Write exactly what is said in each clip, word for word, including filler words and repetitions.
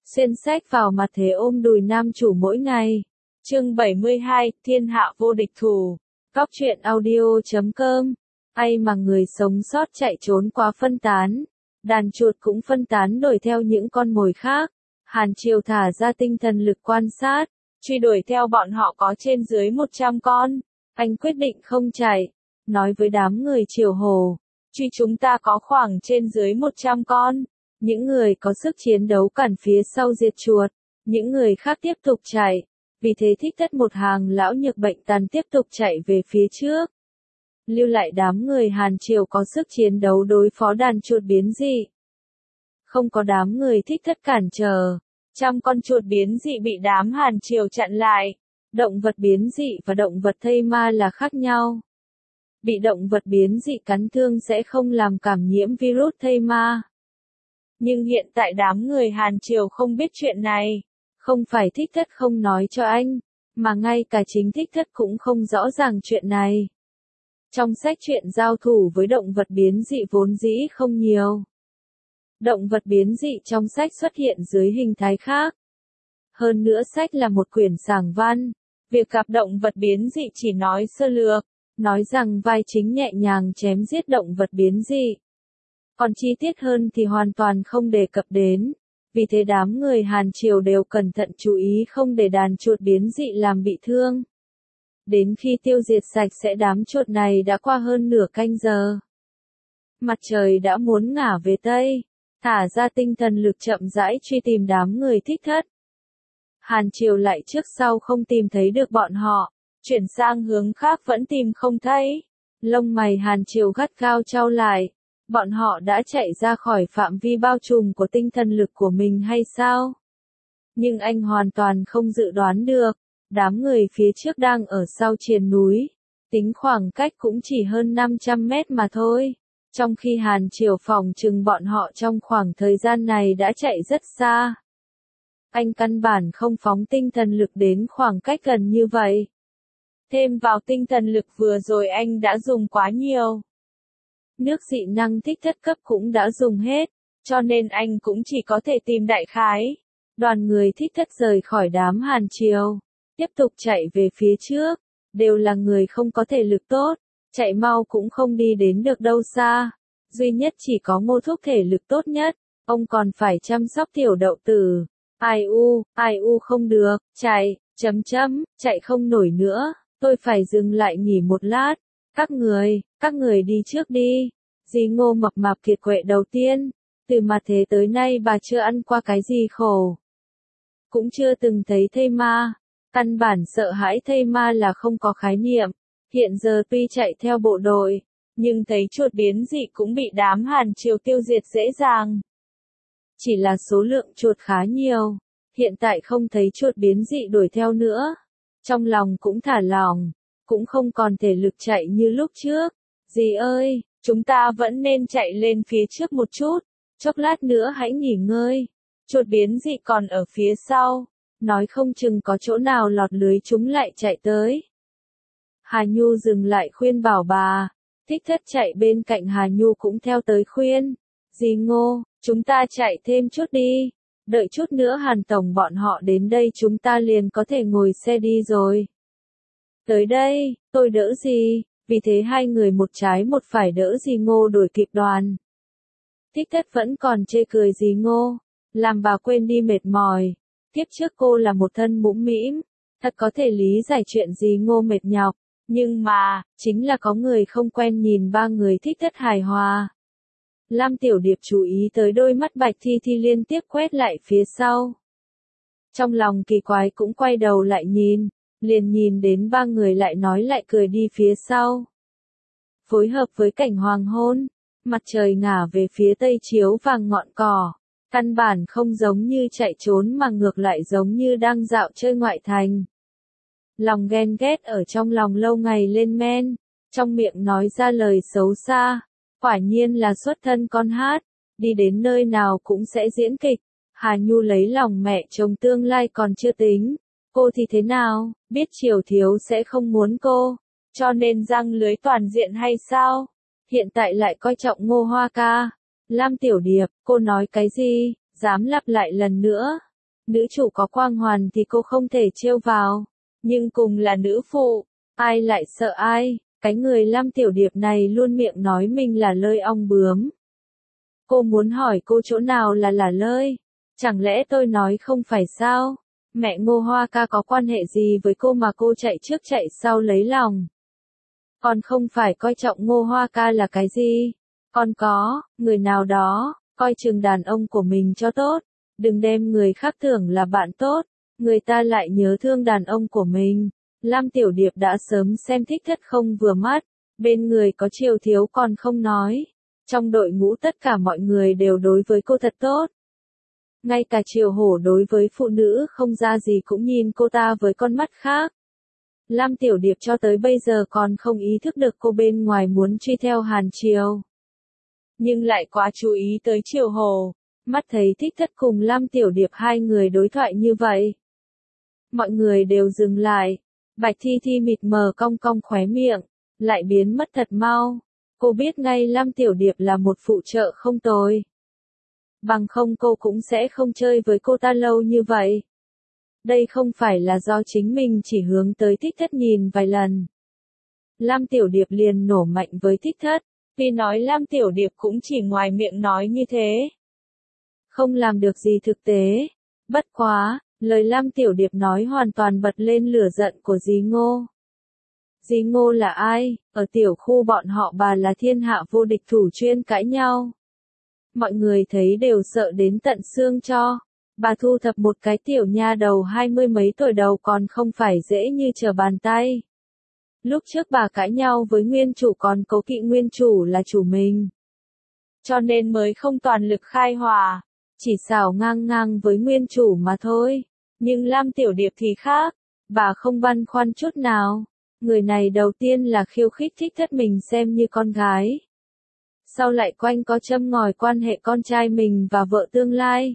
Xuyên sách vào mặt thế ôm đùi nam chủ mỗi ngày. Chương bảy mươi hai, Thiên hạ vô địch thủ. Góc truyện audio chấm com. Ai mà người sống sót chạy trốn quá phân tán. Đàn chuột cũng phân tán đuổi theo những con mồi khác. Hàn Triều thả ra tinh thần lực quan sát, truy đuổi theo bọn họ có trên dưới một trăm con. Anh quyết định không chạy, nói với đám người Triều Hồ, truy chúng ta có khoảng trên dưới một trăm con. Những người có sức chiến đấu cản phía sau diệt chuột, những người khác tiếp tục chạy. Vì thế Thích Thất một hàng lão nhược bệnh tàn tiếp tục chạy về phía trước. Lưu lại đám người Hàn Triều có sức chiến đấu đối phó đàn chuột biến dị. Không có đám người Thích Thất cản trở, trăm con chuột biến dị bị đám Hàn Triều chặn lại. Động vật biến dị và động vật thây ma là khác nhau. Bị động vật biến dị cắn thương sẽ không làm cảm nhiễm virus thây ma. Nhưng hiện tại đám người Hàn Triều không biết chuyện này. Không phải Thích Thất không nói cho anh, mà ngay cả chính Thích Thất cũng không rõ ràng chuyện này. Trong sách truyện giao thủ với động vật biến dị vốn dĩ không nhiều. Động vật biến dị trong sách xuất hiện dưới hình thái khác. Hơn nữa sách là một quyển giảng văn. Việc gặp động vật biến dị chỉ nói sơ lược, nói rằng vai chính nhẹ nhàng chém giết động vật biến dị. Còn chi tiết hơn thì hoàn toàn không đề cập đến. Vì thế đám người Hàn Triều đều cẩn thận chú ý không để đàn chuột biến dị làm bị thương. Đến khi tiêu diệt sạch sẽ đám chuột này đã qua hơn nửa canh giờ. Mặt trời đã muốn ngả về Tây, thả ra tinh thần lực chậm rãi truy tìm đám người Thích Thất. Hàn Triều lại trước sau không tìm thấy được bọn họ, chuyển sang hướng khác vẫn tìm không thấy. Lông mày Hàn Triều gắt gao chau lại. Bọn họ đã chạy ra khỏi phạm vi bao trùm của tinh thần lực của mình hay sao? Nhưng anh hoàn toàn không dự đoán được, đám người phía trước đang ở sau triền núi. Tính khoảng cách cũng chỉ hơn năm trăm mét mà thôi. Trong khi Hàn Triều phòng trừng bọn họ trong khoảng thời gian này đã chạy rất xa. Anh căn bản không phóng tinh thần lực đến khoảng cách gần như vậy. Thêm vào tinh thần lực vừa rồi anh đã dùng quá nhiều. Nước dị năng Thích Thất cấp cũng đã dùng hết, cho nên anh cũng chỉ có thể tìm đại khái. Đoàn người Thích Thất rời khỏi đám Hàn Triều, tiếp tục chạy về phía trước, đều là người không có thể lực tốt, chạy mau cũng không đi đến được đâu xa. Duy nhất chỉ có Ngô Thúc thể lực tốt nhất, ông còn phải chăm sóc tiểu đậu tử. Ai u, ai u không được, chạy, chấm chấm, chạy không nổi nữa, tôi phải dừng lại nghỉ một lát. Các người, các người đi trước đi. Dì Ngô mập mạp kiệt quệ đầu tiên. Từ mặt thế tới nay bà chưa ăn qua cái gì khổ. Cũng chưa từng thấy thây ma. Căn bản sợ hãi thây ma là không có khái niệm. Hiện giờ tuy chạy theo bộ đội, nhưng thấy chuột biến dị cũng bị đám Hàn Triều tiêu diệt dễ dàng. Chỉ là số lượng chuột khá nhiều. Hiện tại không thấy chuột biến dị đuổi theo nữa. Trong lòng cũng thả lỏng. Cũng không còn thể lực chạy như lúc trước. Dì ơi, chúng ta vẫn nên chạy lên phía trước một chút. Chốc lát nữa hãy nghỉ ngơi. Chuột biến dị còn ở phía sau. Nói không chừng có chỗ nào lọt lưới chúng lại chạy tới. Hà Nhu dừng lại khuyên bảo bà. Thích Thất chạy bên cạnh Hà Nhu cũng theo tới khuyên. Dì Ngô, chúng ta chạy thêm chút đi. Đợi chút nữa Hàn Tổng bọn họ đến đây chúng ta liền có thể ngồi xe đi rồi. Tới đây, tôi đỡ gì, vì thế hai người một trái một phải đỡ dì Ngô đuổi kịp đoàn. Thích Thất vẫn còn chê cười dì Ngô, làm bà quên đi mệt mỏi. Tiếp trước cô là một thân mũm mĩm, thật có thể lý giải chuyện dì Ngô mệt nhọc, nhưng mà, chính là có người không quen nhìn ba người Thích Thất hài hòa. Lam Tiểu Điệp chú ý tới đôi mắt Bạch Thi Thi liên tiếp quét lại phía sau. Trong lòng kỳ quái cũng quay đầu lại nhìn. Liền nhìn đến ba người lại nói lại cười đi phía sau. Phối hợp với cảnh hoàng hôn, mặt trời ngả về phía tây chiếu vàng ngọn cỏ, căn bản không giống như chạy trốn mà ngược lại giống như đang dạo chơi ngoại thành. Lòng ghen ghét ở trong lòng lâu ngày lên men, trong miệng nói ra lời xấu xa, quả nhiên là xuất thân con hát, đi đến nơi nào cũng sẽ diễn kịch. Hà Nhu lấy lòng mẹ chồng tương lai còn chưa tính. Cô thì thế nào, biết Triều Thiếu sẽ không muốn cô, cho nên răng lưới toàn diện hay sao? Hiện tại lại coi trọng Ngô Hoa ca. Lam Tiểu Điệp, cô nói cái gì, dám lặp lại lần nữa, Nữ chủ có quang hoàn thì cô không thể trêu vào. Nhưng cùng là nữ phụ, ai lại sợ ai, cái người Lam Tiểu Điệp này luôn miệng nói mình là lơi ong bướm. Cô muốn hỏi cô chỗ nào là là lơi, chẳng lẽ tôi nói không phải sao? Mẹ Ngô Hoa Ca có quan hệ gì với cô mà cô chạy trước chạy sau lấy lòng? Con không phải coi trọng Ngô Hoa Ca là cái gì? Con có, người nào đó, coi chừng đàn ông của mình cho tốt, đừng đem người khác tưởng là bạn tốt, người ta lại nhớ thương đàn ông của mình. Lam Tiểu Điệp đã sớm xem Thích Thất không vừa mắt, bên người có Triều Thiếu còn không nói. Trong đội ngũ tất cả mọi người đều đối với cô thật tốt. Ngay cả Triều Hổ đối với phụ nữ không ra gì cũng nhìn cô ta với con mắt khác. Lam Tiểu Điệp cho tới bây giờ còn không ý thức được cô bên ngoài muốn truy theo Hàn Triều. Nhưng lại quá chú ý tới Triều Hổ, mắt thấy Thích Thất cùng Lam Tiểu Điệp hai người đối thoại như vậy. Mọi người đều dừng lại, Bạch Thi Thi mịt mờ cong cong khóe miệng, lại biến mất thật mau. Cô biết ngay Lam Tiểu Điệp là một phụ trợ không tồi. Bằng không cô cũng sẽ không chơi với cô ta lâu như vậy. Đây không phải là do chính mình chỉ hướng tới Thích Thất nhìn vài lần. Lam Tiểu Điệp liền nổ mạnh với Thích Thất, vì nói Lam Tiểu Điệp cũng chỉ ngoài miệng nói như thế. Không làm được gì thực tế. Bất quá, lời Lam Tiểu Điệp nói hoàn toàn bật lên lửa giận của dì Ngô. Dì Ngô là ai? Ở tiểu khu bọn họ bà là thiên hạ vô địch thủ chuyên cãi nhau. Mọi người thấy đều sợ đến tận xương cho. Bà thu thập một cái tiểu nha đầu hai mươi mấy tuổi đầu còn không phải dễ như trở bàn tay. Lúc trước bà cãi nhau với nguyên chủ còn cố kỵ nguyên chủ là chủ mình. Cho nên mới không toàn lực khai hòa, chỉ xảo ngang ngang với nguyên chủ mà thôi. Nhưng Lam Tiểu Điệp thì khác, bà không băn khoăn chút nào. Người này đầu tiên là khiêu khích Thích Thất mình xem như con gái. Sau lại quanh co châm ngòi quan hệ con trai mình và vợ tương lai.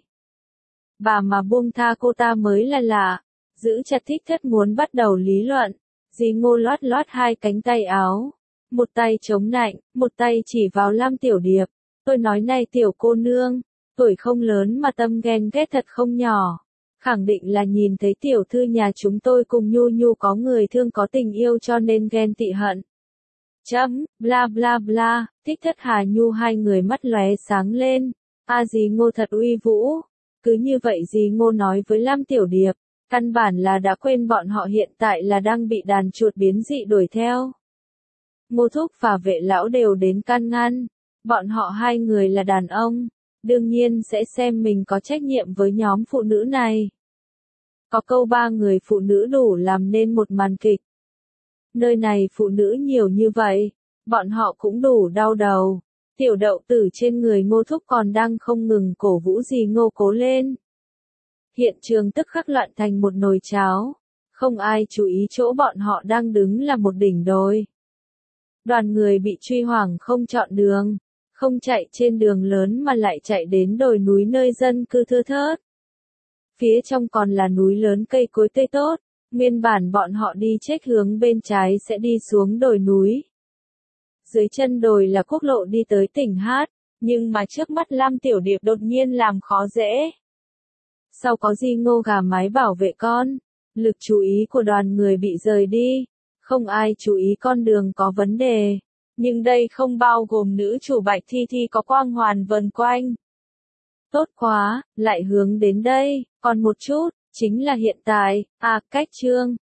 Bà mà buông tha cô ta mới là lạ, giữ chặt Thích Thất muốn bắt đầu lý luận. Dì Ngô lót lót hai cánh tay áo, một tay chống nạnh, một tay chỉ vào Lam Tiểu Điệp. Tôi nói này tiểu cô nương, tuổi không lớn mà tâm ghen ghét thật không nhỏ. Khẳng định là nhìn thấy tiểu thư nhà chúng tôi cùng Nhu Nhu có người thương có tình yêu cho nên ghen tị hận. Chấm, bla bla bla, Thích Thất Hà Nhu hai người mắt lóe sáng lên. A dì Ngô thật uy vũ. Cứ như vậy dì Ngô nói với Lam Tiểu Điệp, căn bản là đã quên bọn họ hiện tại là đang bị đàn chuột biến dị đuổi theo. Ngô Thúc và Vệ Lão đều đến can ngăn. Bọn họ hai người là đàn ông, đương nhiên sẽ xem mình có trách nhiệm với nhóm phụ nữ này. Có câu ba người phụ nữ đủ làm nên một màn kịch. Nơi này phụ nữ nhiều như vậy, bọn họ cũng đủ đau đầu. Tiểu đậu tử trên người Ngô Thúc còn đang không ngừng cổ vũ dì Ngô cố lên. Hiện trường tức khắc loạn thành một nồi cháo. Không ai chú ý chỗ bọn họ đang đứng là một đỉnh đồi. Đoàn người bị truy hoảng không chọn đường, không chạy trên đường lớn mà lại chạy đến đồi núi nơi dân cư thưa thớt. Phía trong còn là núi lớn cây cối tươi tốt, nguyên bản bọn họ đi chết hướng bên trái sẽ đi xuống đồi núi. Dưới chân đồi là quốc lộ đi tới tỉnh Hát, nhưng mà trước mắt Lam Tiểu Điệp đột nhiên làm khó dễ. Sau có Di Ngô gà mái bảo vệ con, lực chú ý của đoàn người bị rời đi, không ai chú ý con đường có vấn đề. Nhưng đây không bao gồm nữ chủ Bạch Thi Thi có quang hoàn vần quanh. Tốt quá, lại hướng đến đây, còn một chút, chính là hiện tại, à, cách chương.